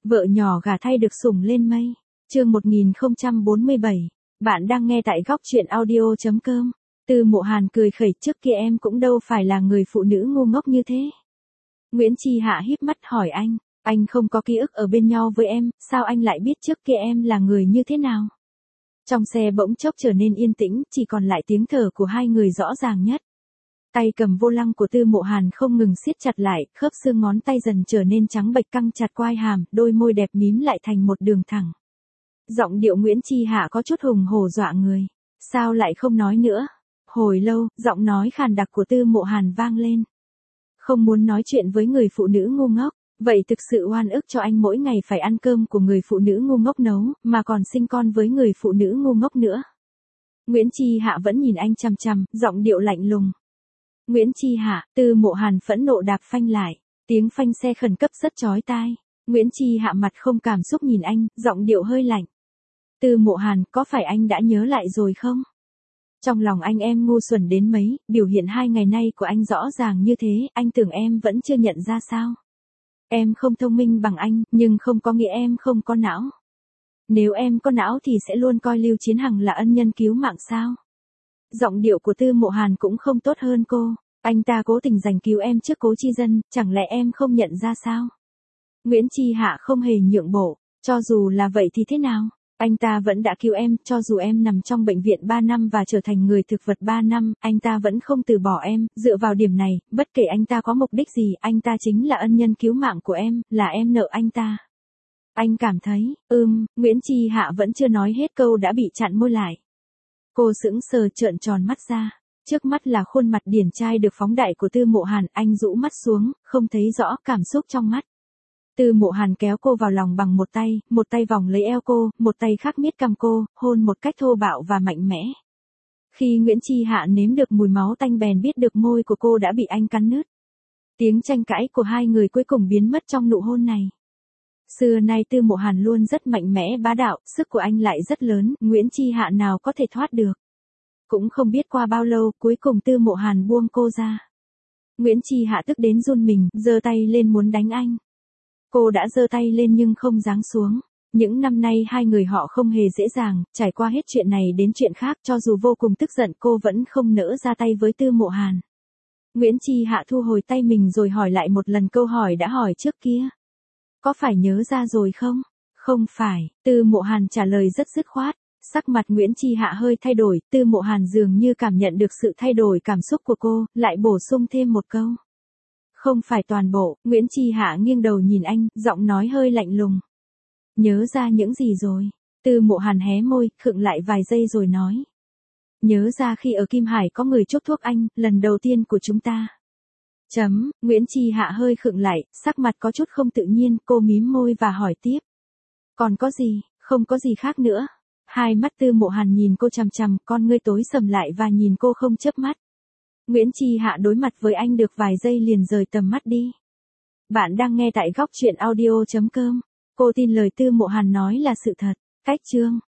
Vợ nhỏ gả thay được sủng lên mây. Chương 1047. Bạn đang nghe tại góc truyện audio.com. Tư Mộ Hàn cười khẩy, trước kia em cũng đâu phải là người phụ nữ ngu ngốc như thế. Nguyễn Chi Hạ híp mắt hỏi anh không có ký ức ở bên nhau với em, sao anh lại biết trước kia em là người như thế nào? Trong xe bỗng chốc trở nên yên tĩnh, chỉ còn lại tiếng thở của hai người rõ ràng nhất. Tay cầm vô lăng của Tư Mộ Hàn không ngừng siết chặt lại, khớp xương ngón tay dần trở nên trắng bệch căng chặt quai hàm, đôi môi đẹp mím lại thành một đường thẳng. Giọng điệu Nguyễn Chi Hạ có chút hùng hổ dọa người. Sao lại không nói nữa? Hồi lâu, giọng nói khàn đặc của Tư Mộ Hàn vang lên. Không muốn nói chuyện với người phụ nữ ngu ngốc, vậy thực sự oan ức cho anh mỗi ngày phải ăn cơm của người phụ nữ ngu ngốc nấu, mà còn sinh con với người phụ nữ ngu ngốc nữa. Nguyễn Chi Hạ vẫn nhìn anh chằm chằm, giọng điệu lạnh lùng. Nguyễn Chi Hạ, Tư Mộ Hàn phẫn nộ đạp phanh lại, tiếng phanh xe khẩn cấp rất chói tai. Nguyễn Chi Hạ mặt không cảm xúc nhìn anh, giọng điệu hơi lạnh. Tư Mộ Hàn, có phải anh đã nhớ lại rồi không? Trong lòng anh em ngu xuẩn đến mấy, biểu hiện 2 ngày nay của anh rõ ràng như thế, anh tưởng em vẫn chưa nhận ra sao? Em không thông minh bằng anh, nhưng không có nghĩa em không có não. Nếu em có não thì sẽ luôn coi Lưu Chiến Hằng là ân nhân cứu mạng sao? Giọng điệu của Tư Mộ Hàn cũng không tốt hơn cô. Anh ta cố tình giành cứu em trước Cố Chi Dân, chẳng lẽ em không nhận ra sao? Nguyễn Chi Hạ không hề nhượng bộ. Cho dù là vậy thì thế nào? Anh ta vẫn đã cứu em, cho dù em nằm trong bệnh viện 3 năm và trở thành người thực vật 3 năm, anh ta vẫn không từ bỏ em. Dựa vào điểm này, bất kể anh ta có mục đích gì, anh ta chính là ân nhân cứu mạng của em, là em nợ anh ta. Anh cảm thấy, Nguyễn Chi Hạ vẫn chưa nói hết câu đã bị chặn môi lại. Cô sững sờ trợn tròn mắt ra. Trước mắt là khuôn mặt điển trai được phóng đại của Tư Mộ Hàn, anh rũ mắt xuống, không thấy rõ cảm xúc trong mắt. Tư Mộ Hàn kéo cô vào lòng bằng một tay vòng lấy eo cô, một tay khác miết cằm cô, hôn một cách thô bạo và mạnh mẽ. Khi Nguyễn Chi Hạ nếm được mùi máu tanh bèn biết được môi của cô đã bị anh cắn nứt. Tiếng tranh cãi của hai người cuối cùng biến mất trong nụ hôn này. Xưa nay Tư Mộ Hàn luôn rất mạnh mẽ bá đạo, sức của anh lại rất lớn, Nguyễn Chi Hạ nào có thể thoát được. Cũng không biết qua bao lâu, cuối cùng Tư Mộ Hàn buông cô ra. Nguyễn Chi Hạ tức đến run mình, giơ tay lên muốn đánh anh. Cô đã giơ tay lên nhưng không giáng xuống. Những năm nay hai người họ không hề dễ dàng, trải qua hết chuyện này đến chuyện khác, cho dù vô cùng tức giận cô vẫn không nỡ ra tay với Tư Mộ Hàn. Nguyễn Chi Hạ thu hồi tay mình rồi hỏi lại một lần câu hỏi đã hỏi trước kia. Có phải nhớ ra rồi không? Không phải, Tư Mộ Hàn trả lời rất dứt khoát. Sắc mặt Nguyễn Chi Hạ hơi thay đổi, Tư Mộ Hàn dường như cảm nhận được sự thay đổi cảm xúc của cô, lại bổ sung thêm một câu. Không phải toàn bộ, Nguyễn Chi Hạ nghiêng đầu nhìn anh, giọng nói hơi lạnh lùng. Nhớ ra những gì rồi? Tư Mộ Hàn hé môi, khựng lại vài giây rồi nói. Nhớ ra khi ở Kim Hải có người chúc thuốc anh, lần đầu tiên của chúng ta. Nguyễn Chi Hạ hơi khựng lại, sắc mặt có chút không tự nhiên, cô mím môi và hỏi tiếp. Còn có gì, không có gì khác nữa. Hai mắt Tư Mộ Hàn nhìn cô chằm chằm, con ngươi tối sầm lại và nhìn cô không chớp mắt. Nguyễn Chi Hạ đối mặt với anh được vài giây liền rời tầm mắt đi. Bạn đang nghe tại góc truyện audio.com. Cô tin lời Tư Mộ Hàn nói là sự thật. Cách chương